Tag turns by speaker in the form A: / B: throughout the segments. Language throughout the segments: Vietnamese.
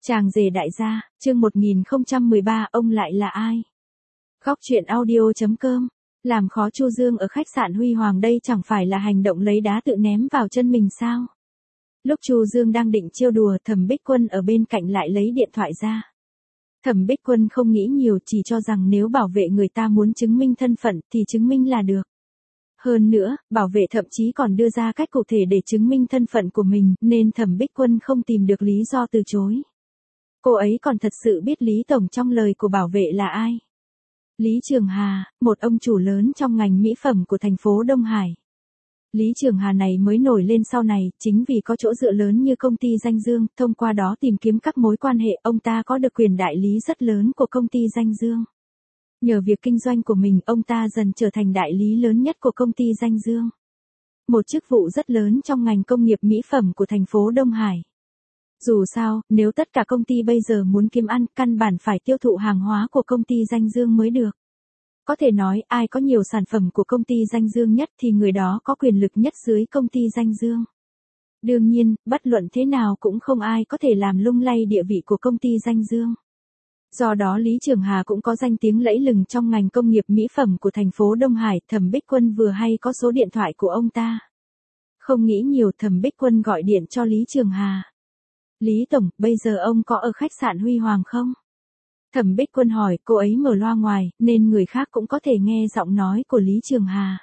A: Chàng rể đại gia, chương 1013, ông lại là ai? Góc truyện audio.com. Làm khó Chu Dương ở khách sạn Huy Hoàng đây chẳng phải là hành động lấy đá tự ném vào chân mình sao? Lúc Chu Dương đang định trêu đùa, Thẩm Bích Quân ở bên cạnh lại lấy điện thoại ra. Thẩm Bích Quân không nghĩ nhiều, chỉ cho rằng nếu bảo vệ người ta muốn chứng minh thân phận thì chứng minh là được. Hơn nữa, bảo vệ thậm chí còn đưa ra cách cụ thể để chứng minh thân phận của mình, nên Thẩm Bích Quân không tìm được lý do từ chối. Cô ấy còn thật sự biết Lý Tổng trong lời của bảo vệ là ai. Lý Trường Hà, một ông chủ lớn trong ngành mỹ phẩm của thành phố Đông Hải. Lý Trường Hà này mới nổi lên sau này, chính vì có chỗ dựa lớn như công ty Danh Dương, thông qua đó tìm kiếm các mối quan hệ, ông ta có được quyền đại lý rất lớn của công ty Danh Dương. Nhờ việc kinh doanh của mình, ông ta dần trở thành đại lý lớn nhất của công ty Danh Dương. Một chức vụ rất lớn trong ngành công nghiệp mỹ phẩm của thành phố Đông Hải. Dù sao, nếu tất cả công ty bây giờ muốn kiếm ăn, căn bản phải tiêu thụ hàng hóa của công ty Danh Dương mới được. Có thể nói, ai có nhiều sản phẩm của công ty Danh Dương nhất thì người đó có quyền lực nhất dưới công ty Danh Dương. Đương nhiên, bất luận thế nào cũng không ai có thể làm lung lay địa vị của công ty Danh Dương. Do đó Lý Trường Hà cũng có danh tiếng lẫy lừng trong ngành công nghiệp mỹ phẩm của thành phố Đông Hải. Thẩm Bích Quân vừa hay có số điện thoại của ông ta. Không nghĩ nhiều, Thẩm Bích Quân gọi điện cho Lý Trường Hà. Lý Tổng, bây giờ ông có ở khách sạn Huy Hoàng không? Thẩm Bích Quân hỏi, cô ấy mở loa ngoài, nên người khác cũng có thể nghe giọng nói của Lý Trường Hà.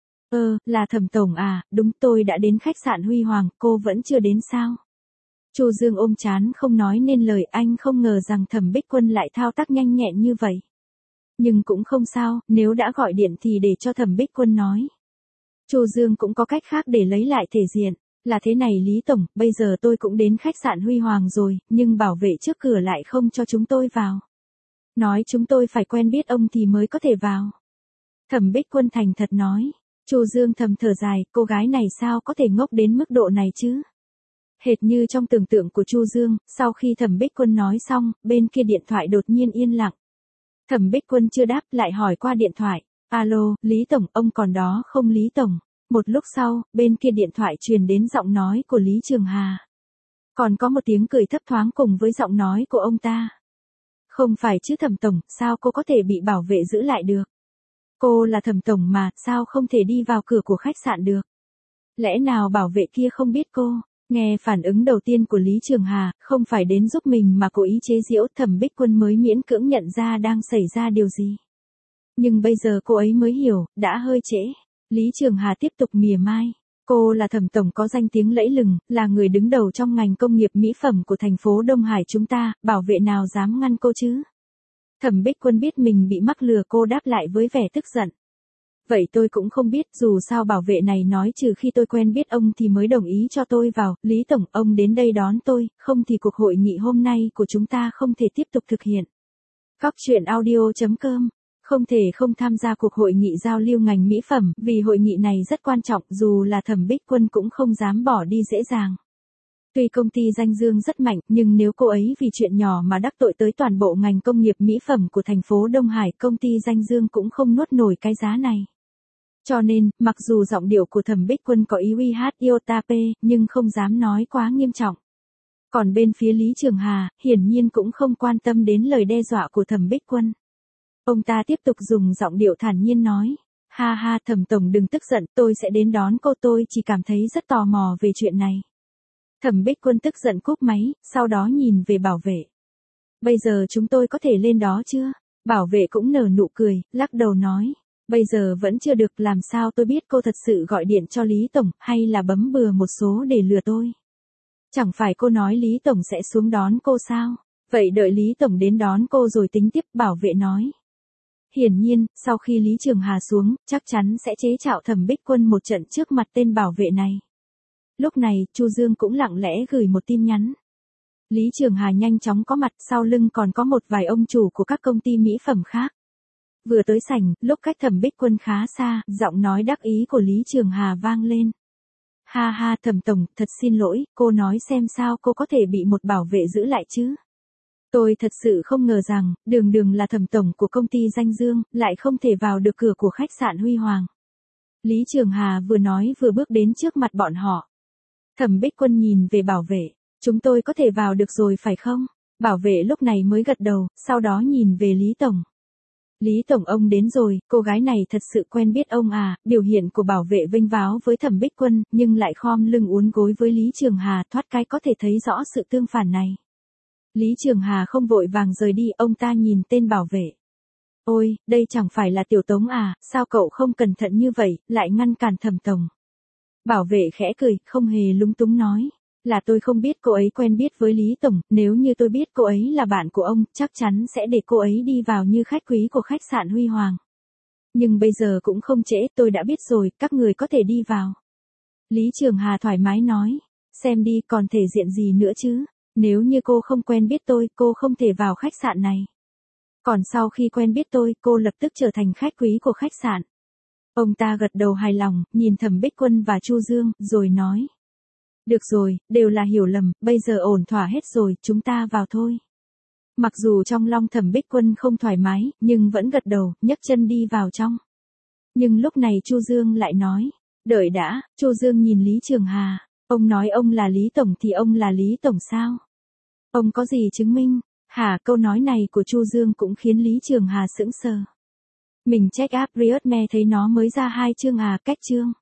A: Là Thẩm Tổng à, đúng, tôi đã đến khách sạn Huy Hoàng, cô vẫn chưa đến sao? Chu Dương ôm trán không nói nên lời, anh không ngờ rằng Thẩm Bích Quân lại thao tác nhanh nhẹn như vậy. Nhưng cũng không sao, nếu đã gọi điện thì để cho Thẩm Bích Quân nói. Chu Dương cũng có cách khác để lấy lại thể diện. Là thế này Lý Tổng, bây giờ tôi cũng đến khách sạn Huy Hoàng rồi, nhưng bảo vệ trước cửa lại không cho chúng tôi vào. Nói chúng tôi phải quen biết ông thì mới có thể vào. Thẩm Bích Quân thành thật nói. Chu Dương thầm thở dài, cô gái này sao có thể ngốc đến mức độ này chứ? Hệt như trong tưởng tượng của Chu Dương, sau khi Thẩm Bích Quân nói xong, bên kia điện thoại đột nhiên yên lặng. Thẩm Bích Quân chưa đáp, lại hỏi qua điện thoại. Alo, Lý Tổng, ông còn đó không Lý Tổng? Một lúc sau, bên kia điện thoại truyền đến giọng nói của Lý Trường Hà. Còn có một tiếng cười thấp thoáng cùng với giọng nói của ông ta. Không phải chứ Thẩm Tổng, sao cô có thể bị bảo vệ giữ lại được? Cô là Thẩm Tổng mà, sao không thể đi vào cửa của khách sạn được? Lẽ nào bảo vệ kia không biết cô? Nghe phản ứng đầu tiên của Lý Trường Hà, không phải đến giúp mình mà cố ý chế giễu, Thẩm Bích Quân mới miễn cưỡng nhận ra đang xảy ra điều gì. Nhưng bây giờ cô ấy mới hiểu, đã hơi trễ. Lý Trường Hà tiếp tục mỉa mai. Cô là Thẩm Tổng có danh tiếng lẫy lừng, là người đứng đầu trong ngành công nghiệp mỹ phẩm của thành phố Đông Hải chúng ta, bảo vệ nào dám ngăn cô chứ? Thẩm Bích Quân biết mình bị mắc lừa, cô đáp lại với vẻ tức giận. Vậy tôi cũng không biết, dù sao bảo vệ này nói trừ khi tôi quen biết ông thì mới đồng ý cho tôi vào. Lý Tổng, ông đến đây đón tôi, không thì cuộc hội nghị hôm nay của chúng ta không thể tiếp tục thực hiện. Góc truyện audio.com. Không thể không tham gia cuộc hội nghị giao lưu ngành mỹ phẩm, vì hội nghị này rất quan trọng, dù là Thẩm Bích Quân cũng không dám bỏ đi dễ dàng. Tuy công ty Danh Dương rất mạnh, nhưng nếu cô ấy vì chuyện nhỏ mà đắc tội tới toàn bộ ngành công nghiệp mỹ phẩm của thành phố Đông Hải, công ty Danh Dương cũng không nuốt nổi cái giá này. Cho nên, mặc dù giọng điệu của Thẩm Bích Quân có ý uy hát Iotape, nhưng không dám nói quá nghiêm trọng. Còn bên phía Lý Trường Hà, hiển nhiên cũng không quan tâm đến lời đe dọa của Thẩm Bích Quân. Ông ta tiếp tục dùng giọng điệu thản nhiên nói. Ha ha, Thẩm Tổng đừng tức giận, tôi sẽ đến đón cô, tôi chỉ cảm thấy rất tò mò về chuyện này. Thẩm Bích Quân tức giận cúp máy, sau đó nhìn về bảo vệ. Bây giờ chúng tôi có thể lên đó chưa? Bảo vệ cũng nở nụ cười, lắc đầu nói. Bây giờ vẫn chưa được, làm sao tôi biết cô thật sự gọi điện cho Lý Tổng, hay là bấm bừa một số để lừa tôi? Chẳng phải cô nói Lý Tổng sẽ xuống đón cô sao? Vậy đợi Lý Tổng đến đón cô rồi tính tiếp, bảo vệ nói. Hiển nhiên, sau khi Lý Trường Hà xuống, chắc chắn sẽ chế nhạo Thẩm Bích Quân một trận trước mặt tên bảo vệ này. Lúc này, Chu Dương cũng lặng lẽ gửi một tin nhắn. Lý Trường Hà nhanh chóng có mặt, sau lưng còn có một vài ông chủ của các công ty mỹ phẩm khác. Vừa tới sảnh, lúc cách Thẩm Bích Quân khá xa, giọng nói đắc ý của Lý Trường Hà vang lên. Ha ha, Thẩm Tổng, thật xin lỗi, cô nói xem sao cô có thể bị một bảo vệ giữ lại chứ? Tôi thật sự không ngờ rằng, đường là Thẩm Tổng của công ty Danh Dương, lại không thể vào được cửa của khách sạn Huy Hoàng. Lý Trường Hà vừa nói vừa bước đến trước mặt bọn họ. Thẩm Bích Quân nhìn về bảo vệ. Chúng tôi có thể vào được rồi phải không? Bảo vệ lúc này mới gật đầu, sau đó nhìn về Lý Tổng. Lý Tổng ông đến rồi, cô gái này thật sự quen biết ông à, biểu hiện của bảo vệ vênh váo với Thẩm Bích Quân, nhưng lại khom lưng uốn gối với Lý Trường Hà, thoát cái có thể thấy rõ sự tương phản này. Lý Trường Hà không vội vàng rời đi, ông ta nhìn tên bảo vệ. Ôi, đây chẳng phải là Tiểu Tống à, sao cậu không cẩn thận như vậy, lại ngăn cản Thẩm Tổng. Bảo vệ khẽ cười, không hề lúng túng nói. Là tôi không biết cô ấy quen biết với Lý Tổng, nếu như tôi biết cô ấy là bạn của ông, chắc chắn sẽ để cô ấy đi vào như khách quý của khách sạn Huy Hoàng. Nhưng bây giờ cũng không trễ, tôi đã biết rồi, các người có thể đi vào. Lý Trường Hà thoải mái nói, xem đi còn thể diện gì nữa chứ, nếu như cô không quen biết tôi, cô không thể vào khách sạn này. Còn sau khi quen biết tôi, cô lập tức trở thành khách quý của khách sạn. Ông ta gật đầu hài lòng, nhìn Thẩm Bích Quân và Chu Dương, rồi nói. Được rồi, đều là hiểu lầm, bây giờ ổn thỏa hết rồi, chúng ta vào thôi. Mặc dù trong lòng Thẩm Bích Quân không thoải mái, nhưng vẫn gật đầu, nhấc chân đi vào trong. Nhưng lúc này Chu Dương lại nói, đợi đã, Chu Dương nhìn Lý Trường Hà, ông nói ông là Lý Tổng thì ông là Lý Tổng sao? Ông có gì chứng minh? Hả, câu nói này của Chu Dương cũng khiến Lý Trường Hà sững sờ. Mình check app Riot Me thấy nó mới ra 2 chương à, cách chương.